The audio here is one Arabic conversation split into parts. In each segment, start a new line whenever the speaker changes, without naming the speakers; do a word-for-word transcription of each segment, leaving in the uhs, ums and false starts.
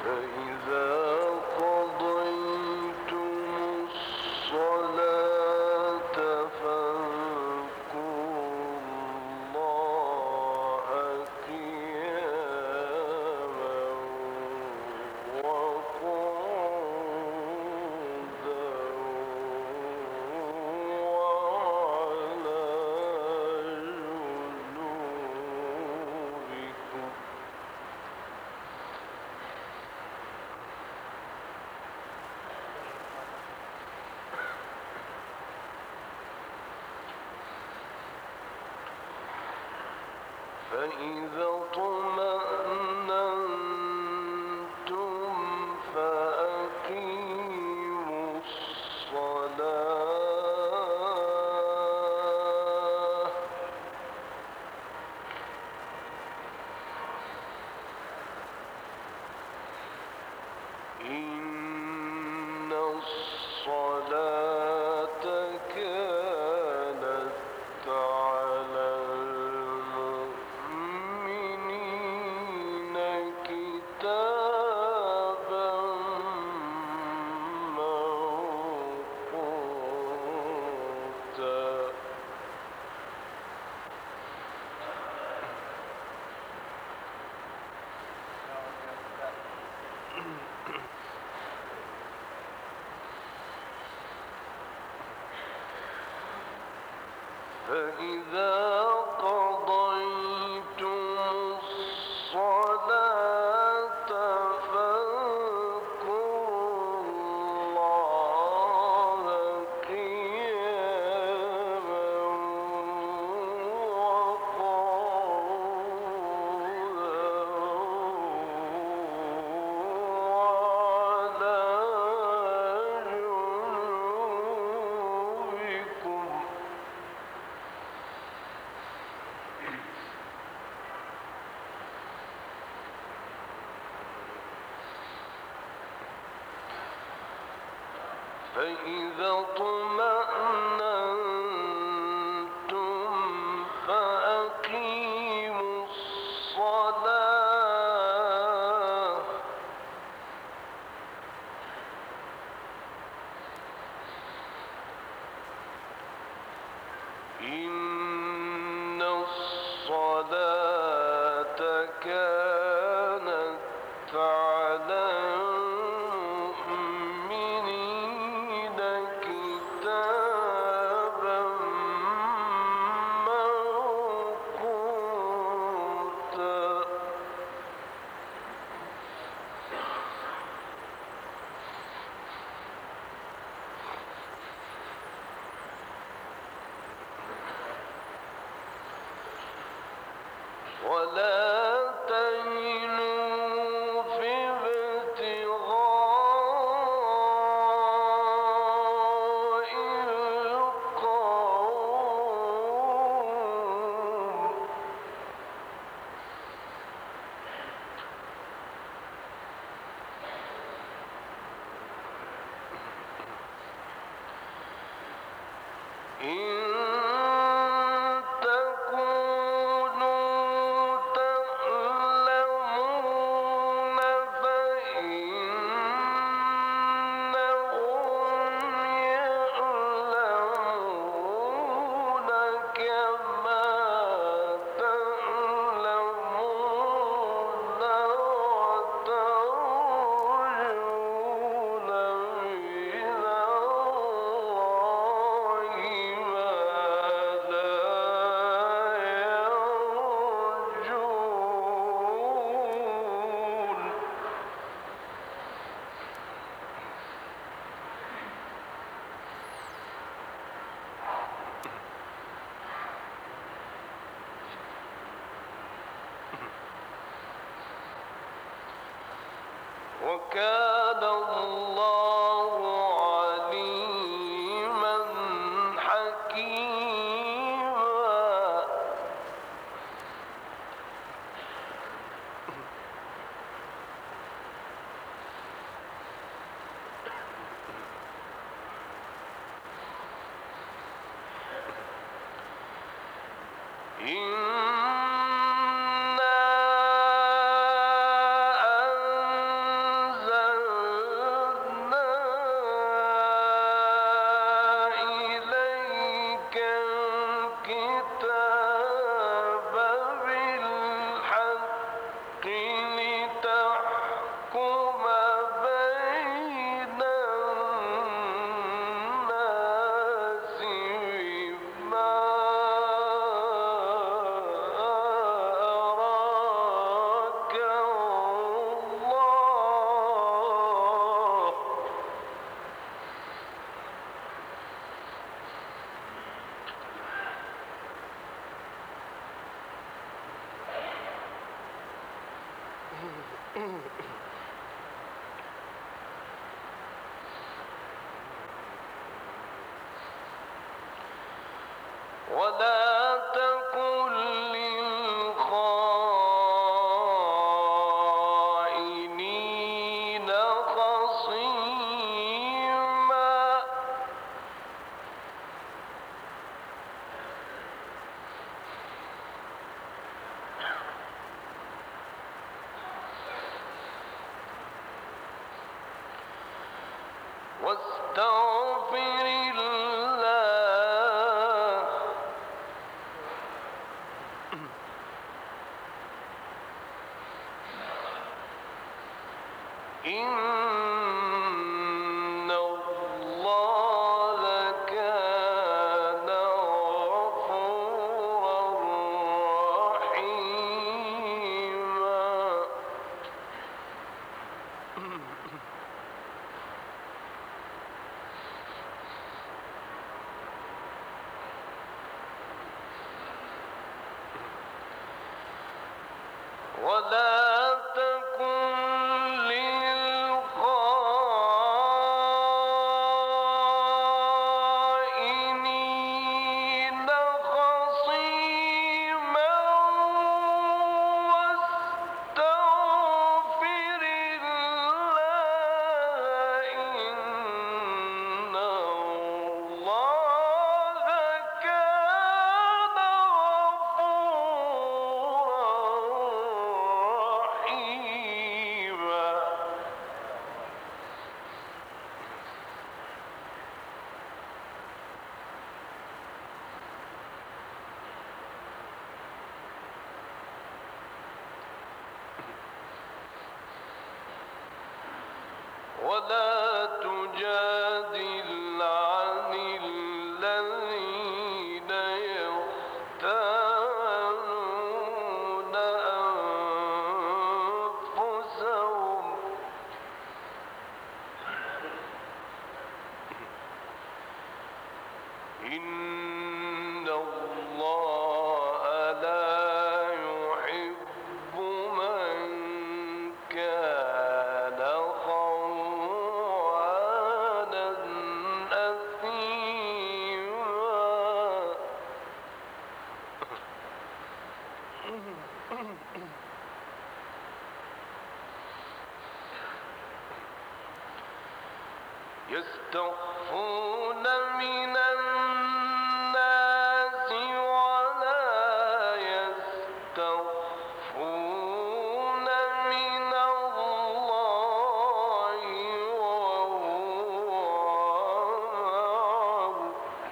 فإذا اطمأننتم فأقيموا الصلاة إن الصلاة كانت على المؤمنين كتابا موقوتا فإذا قضيتم الصلاة فاذكروا الله قياما وقعودا وعلى جنوبكم فإذا اطمأننتم فأقيموا الصلاة إن الصلاة كانت على المؤمنين كتابا موقوتا ولا تهنوا في ابتغاء القوم إن تكونوا تعلمون فإنهم يعلمون كما تعلمون وترجون من الله ما لا يرجون وكان الله عليما حكيما إنا ولا تكن للخائنين خصيما واستغفر الله إن الله كان غفورا رحيما ولا تكن للخائنين خصيما واستغفر الله إن الله كان غفورا رحيما ولا تجادل عن الذين يختانون أنفسهم إن الله لا يحب من كان خوانا أثيما يستخفون من الناس ولا يستخفون من الله وهو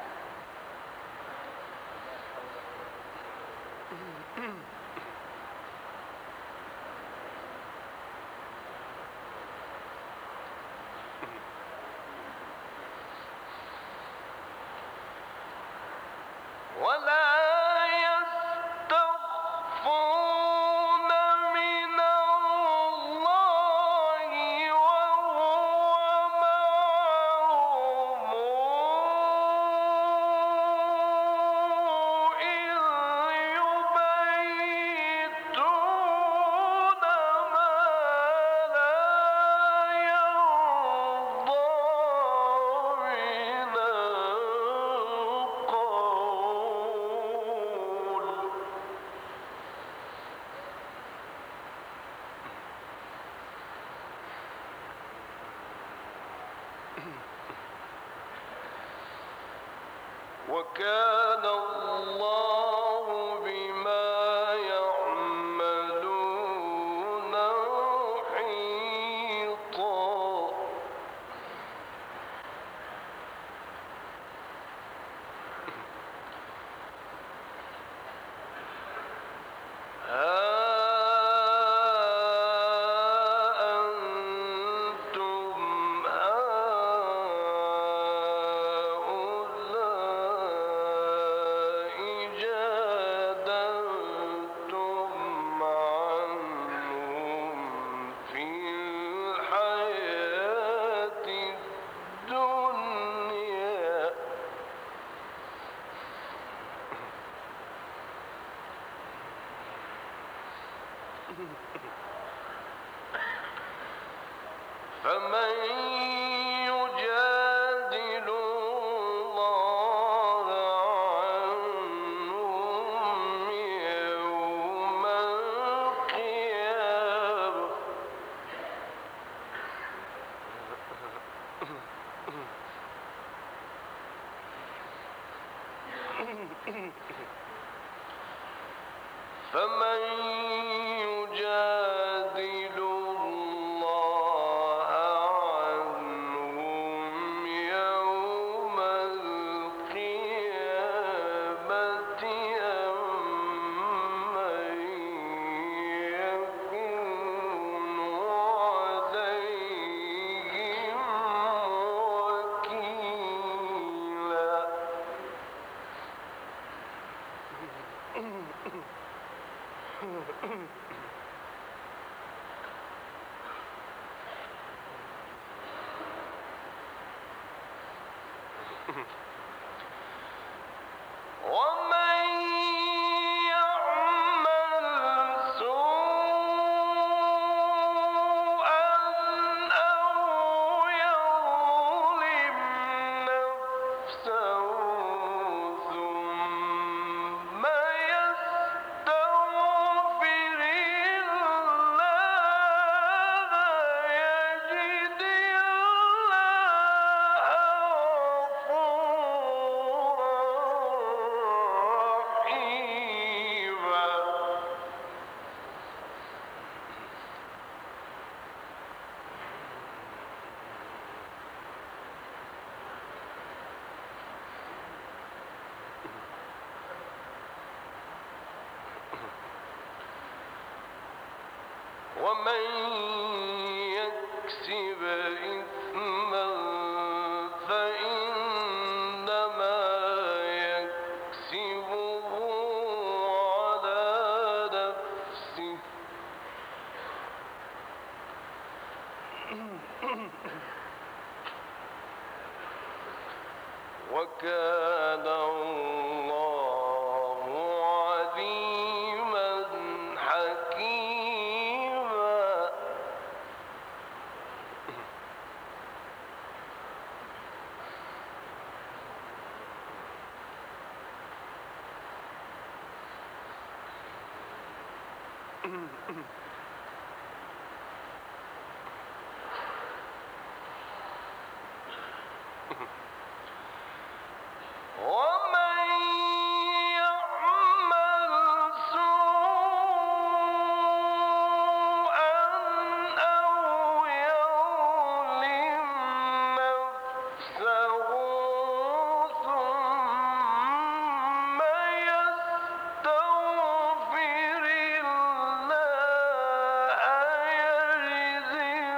ولا يستخفون من الله وهو معهم إذ يبيتون ما لا يرضى من القول وكان الله بما يعملون محيطا ها أنتم هؤلاء جادلتم عنهم في الحياة الدنيا فمن يجادل الله عنهم يوم القيامة فمن يجادل الله عنهم يوم القيامة أم من يكون عليهم وكيلا ومن يعمل سوءا أو يظلم نفسه ثم يستغفر الله يجد الله غفورا رحيما ومن يكسب إثما فإنما يكسبه على نفسه وكان الله عليما حكيما ومن يعمل سوءا أو يظلم نفسه ثم يستغفر الله يجد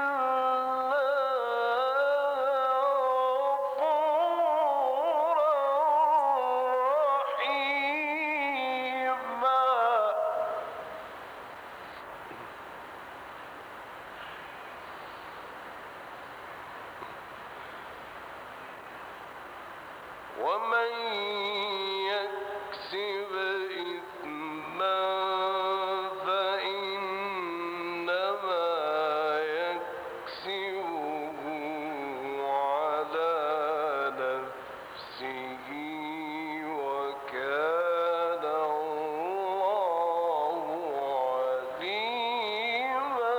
الله غفورا رحيما ومن يكسب إثما فإنما يكسبه على نفسه وكان الله عليما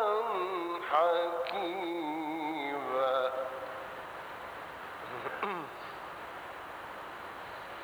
حكيما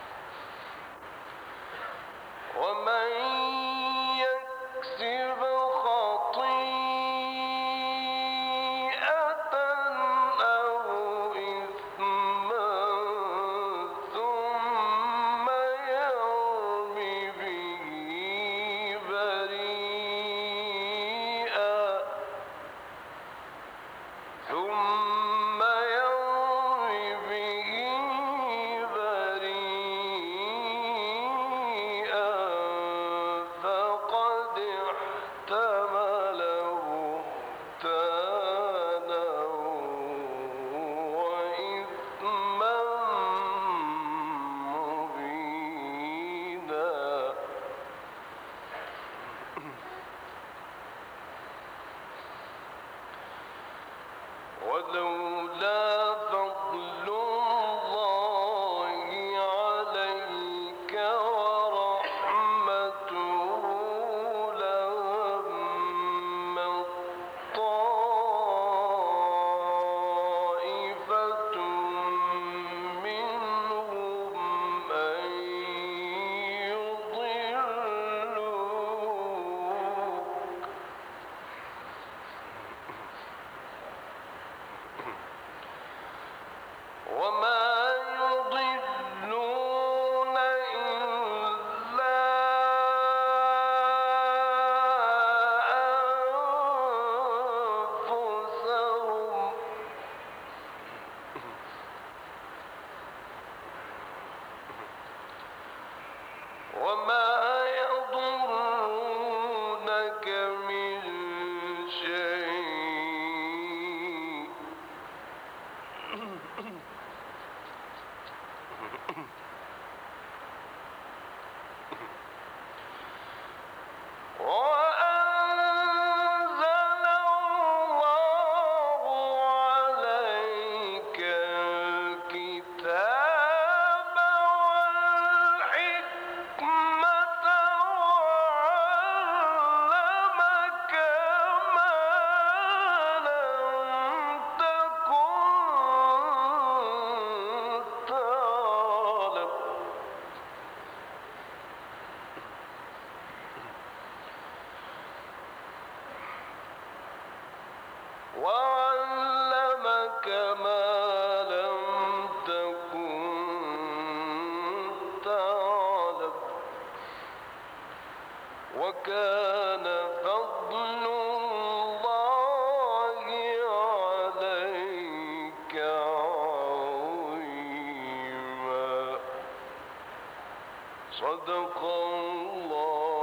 ولولا فضل الله عليك ورحمته لهمت طائفة منهم أن يضلوك وما يضلون إلا أنفسهم وما يضرونك من شيء وأنزل الله عليك الكتاب والحكمة وعلمك ما لم تكن تعلم وعلمك ما لم تكن تعلم وكان فضل الله عليك عظيما صدق الله